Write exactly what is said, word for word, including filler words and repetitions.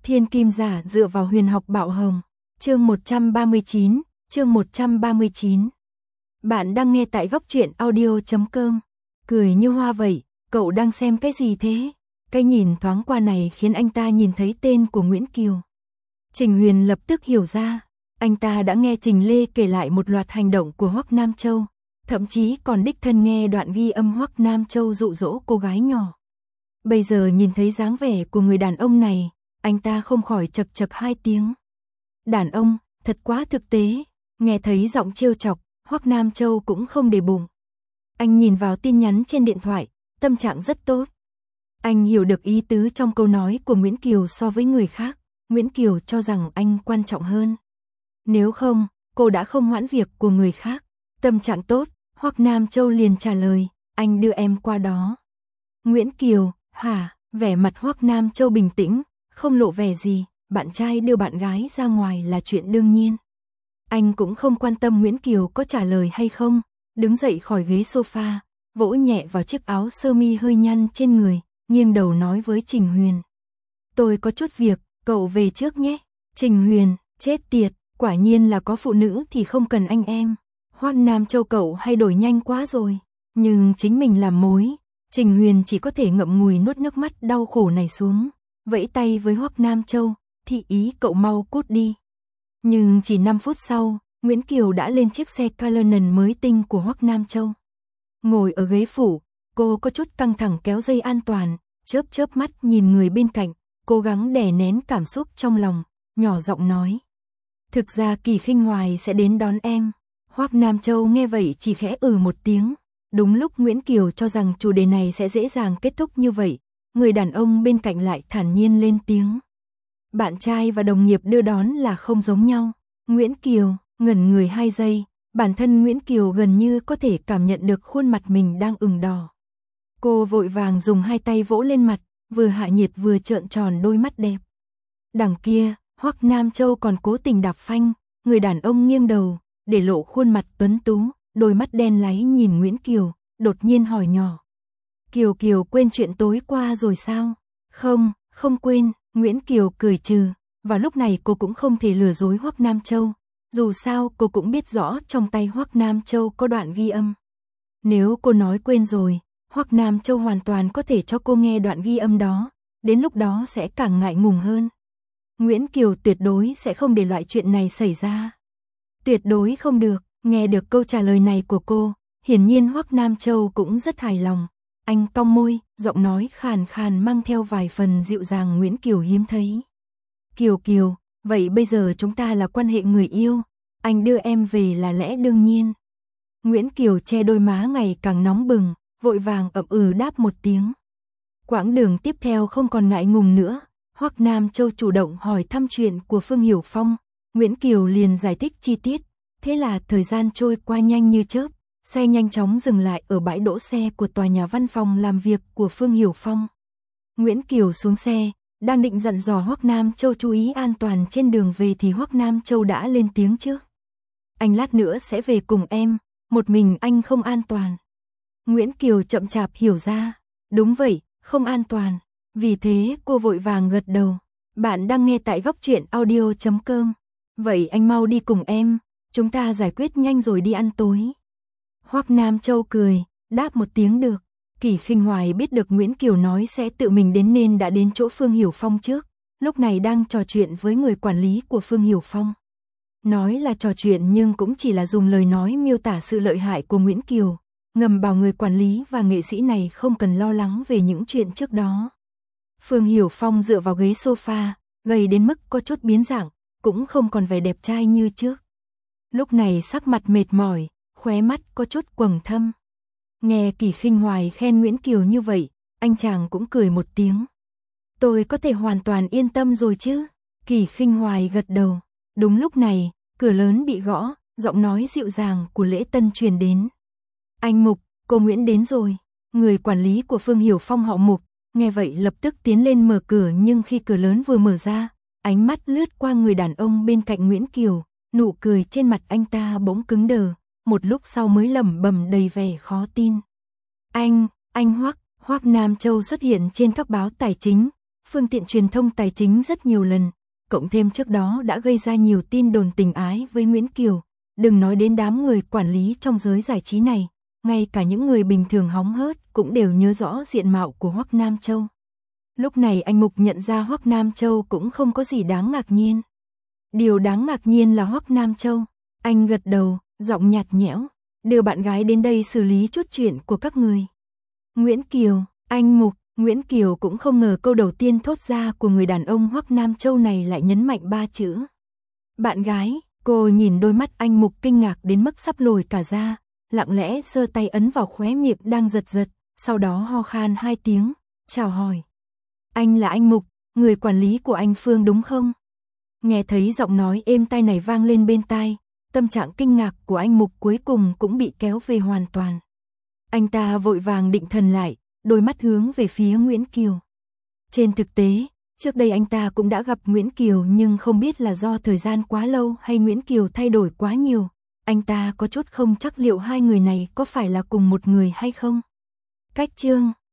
Thiên kim giả dựa vào huyền học bạo hồng. Chương một trăm ba mươi chín, chương một trăm ba mươi chín. Bạn đang nghe tại góc truyện audio chấm com. Cười như hoa vậy, cậu đang xem cái gì thế? Cái nhìn thoáng qua này khiến anh ta nhìn thấy tên của Nguyễn Kiều. Trình Huyền lập tức hiểu ra, anh ta đã nghe Trình Lê kể lại một loạt hành động của Hoắc Nam Châu, thậm chí còn đích thân nghe đoạn ghi âm Hoắc Nam Châu dụ dỗ cô gái nhỏ. Bây giờ nhìn thấy dáng vẻ của người đàn ông này, anh ta không khỏi chật chật hai tiếng. Đàn ông, thật quá thực tế. Nghe thấy giọng trêu chọc, Hoắc Nam Châu cũng không để bụng. Anh nhìn vào tin nhắn trên điện thoại, tâm trạng rất tốt. Anh hiểu được ý tứ trong câu nói của Nguyễn Kiều so với người khác. Nguyễn Kiều cho rằng anh quan trọng hơn. Nếu không, cô đã không hoãn việc của người khác. Tâm trạng tốt, Hoắc Nam Châu liền trả lời, anh đưa em qua đó. Nguyễn Kiều, hả? Vẻ mặt Hoắc Nam Châu bình tĩnh, không lộ vẻ gì, bạn trai đưa bạn gái ra ngoài là chuyện đương nhiên. Anh cũng không quan tâm Nguyễn Kiều có trả lời hay không, đứng dậy khỏi ghế sofa, vỗ nhẹ vào chiếc áo sơ mi hơi nhăn trên người, nghiêng đầu nói với Trình Huyền. Tôi có chút việc, cậu về trước nhé. Trình Huyền, chết tiệt, quả nhiên là có phụ nữ thì không cần anh em. Hoắc Nam Châu cậu hay đổi nhanh quá rồi, nhưng chính mình làm mối. Trình Huyền chỉ có thể ngậm ngùi nuốt nước mắt đau khổ này xuống, vẫy tay với Hoắc Nam Châu, thị ý cậu mau cút đi. Nhưng chỉ năm phút sau, Nguyễn Kiều đã lên chiếc xe Cullinan mới tinh của Hoắc Nam Châu. Ngồi ở ghế phụ, cô có chút căng thẳng kéo dây an toàn, chớp chớp mắt nhìn người bên cạnh, cố gắng đè nén cảm xúc trong lòng, nhỏ giọng nói. Thực ra Kỳ Khinh Hoài sẽ đến đón em. Hoắc Nam Châu nghe vậy chỉ khẽ ừ một tiếng. Đúng lúc Nguyễn Kiều cho rằng chủ đề này sẽ dễ dàng kết thúc như vậy, người đàn ông bên cạnh lại thản nhiên lên tiếng. Bạn trai và đồng nghiệp đưa đón là không giống nhau. Nguyễn Kiều ngẩn người hai giây, bản thân Nguyễn Kiều gần như có thể cảm nhận được khuôn mặt mình đang ửng đỏ. Cô vội vàng dùng hai tay vỗ lên mặt, vừa hạ nhiệt vừa trợn tròn đôi mắt đẹp. Đằng kia, Hoắc Nam Châu còn cố tình đạp phanh, người đàn ông nghiêng đầu, để lộ khuôn mặt tuấn tú, đôi mắt đen láy nhìn Nguyễn Kiều, đột nhiên hỏi nhỏ. Kiều Kiều quên chuyện tối qua rồi sao? Không, không quên, Nguyễn Kiều cười trừ, và lúc này cô cũng không thể lừa dối Hoắc Nam Châu, dù sao cô cũng biết rõ trong tay Hoắc Nam Châu có đoạn ghi âm. Nếu cô nói quên rồi, Hoắc Nam Châu hoàn toàn có thể cho cô nghe đoạn ghi âm đó, đến lúc đó sẽ càng ngại ngùng hơn. Nguyễn Kiều tuyệt đối sẽ không để loại chuyện này xảy ra. Tuyệt đối không được. Nghe được câu trả lời này của cô, hiển nhiên Hoắc Nam Châu cũng rất hài lòng. Anh cong môi, giọng nói khàn khàn mang theo vài phần dịu dàng Nguyễn Kiều hiếm thấy. Kiều Kiều, vậy bây giờ chúng ta là quan hệ người yêu, anh đưa em về là lẽ đương nhiên. Nguyễn Kiều che đôi má ngày càng nóng bừng, vội vàng ậm ừ đáp một tiếng. Quãng đường tiếp theo không còn ngại ngùng nữa, Hoắc Nam Châu chủ động hỏi thăm chuyện của Phương Hiểu Phong, Nguyễn Kiều liền giải thích chi tiết. Thế là thời gian trôi qua nhanh như chớp, xe nhanh chóng dừng lại ở bãi đỗ xe của tòa nhà văn phòng làm việc của Phương Hiểu Phong. Nguyễn Kiều xuống xe, đang định dặn dò Hoắc Nam Châu chú ý an toàn trên đường về thì Hoắc Nam Châu đã lên tiếng trước. Anh lát nữa sẽ về cùng em, một mình anh không an toàn. Nguyễn Kiều chậm chạp hiểu ra, đúng vậy, không an toàn. Vì thế cô vội vàng gật đầu. Bạn đang nghe tại góc truyện audio chấm com. Vậy anh mau đi cùng em. Chúng ta giải quyết nhanh rồi đi ăn tối. Hoắc Nam Châu cười, đáp một tiếng được. Kỳ Khinh Hoài biết được Nguyễn Kiều nói sẽ tự mình đến nên đã đến chỗ Phương Hiểu Phong trước. Lúc này đang trò chuyện với người quản lý của Phương Hiểu Phong. Nói là trò chuyện nhưng cũng chỉ là dùng lời nói miêu tả sự lợi hại của Nguyễn Kiều. Ngầm bảo người quản lý và nghệ sĩ này không cần lo lắng về những chuyện trước đó. Phương Hiểu Phong dựa vào ghế sofa, gầy đến mức có chút biến dạng, cũng không còn vẻ đẹp trai như trước. Lúc này sắc mặt mệt mỏi, khóe mắt có chút quầng thâm. Nghe Kỳ Khinh Hoài khen Nguyễn Kiều như vậy, anh chàng cũng cười một tiếng. Tôi có thể hoàn toàn yên tâm rồi chứ? Kỳ Khinh Hoài gật đầu. Đúng lúc này, cửa lớn bị gõ, giọng nói dịu dàng của Lễ Tân truyền đến. Anh Mục, cô Nguyễn đến rồi. Người quản lý của Phương Hiểu Phong họ Mục, nghe vậy lập tức tiến lên mở cửa, nhưng khi cửa lớn vừa mở ra, ánh mắt lướt qua người đàn ông bên cạnh Nguyễn Kiều. Nụ cười trên mặt anh ta bỗng cứng đờ, một lúc sau mới lẩm bẩm đầy vẻ khó tin. Anh, anh Hoắc, Hoắc Nam Châu xuất hiện trên các báo tài chính, phương tiện truyền thông tài chính rất nhiều lần, cộng thêm trước đó đã gây ra nhiều tin đồn tình ái với Nguyễn Kiều, đừng nói đến đám người quản lý trong giới giải trí này, ngay cả những người bình thường hóng hớt cũng đều nhớ rõ diện mạo của Hoắc Nam Châu. Lúc này anh Mục nhận ra Hoắc Nam Châu cũng không có gì đáng ngạc nhiên. Điều đáng ngạc nhiên là Hoắc Nam Châu, anh gật đầu, giọng nhạt nhẽo, đưa bạn gái đến đây xử lý chút chuyện của các người. Nguyễn Kiều, anh Mục, Nguyễn Kiều cũng không ngờ câu đầu tiên thốt ra của người đàn ông Hoắc Nam Châu này lại nhấn mạnh ba chữ. Bạn gái, cô nhìn đôi mắt anh Mục kinh ngạc đến mức sắp lồi cả ra, lặng lẽ giơ tay ấn vào khóe miệng đang giật giật, sau đó ho khan hai tiếng, chào hỏi. Anh là anh Mục, người quản lý của anh Phương đúng không? Nghe thấy giọng nói êm tai này vang lên bên tai, tâm trạng kinh ngạc của anh Mục cuối cùng cũng bị kéo về hoàn toàn. Anh ta vội vàng định thần lại, đôi mắt hướng về phía Nguyễn Kiều. Trên thực tế, trước đây anh ta cũng đã gặp Nguyễn Kiều nhưng không biết là do thời gian quá lâu hay Nguyễn Kiều thay đổi quá nhiều. Anh ta có chút không chắc liệu hai người này có phải là cùng một người hay không. Cách chương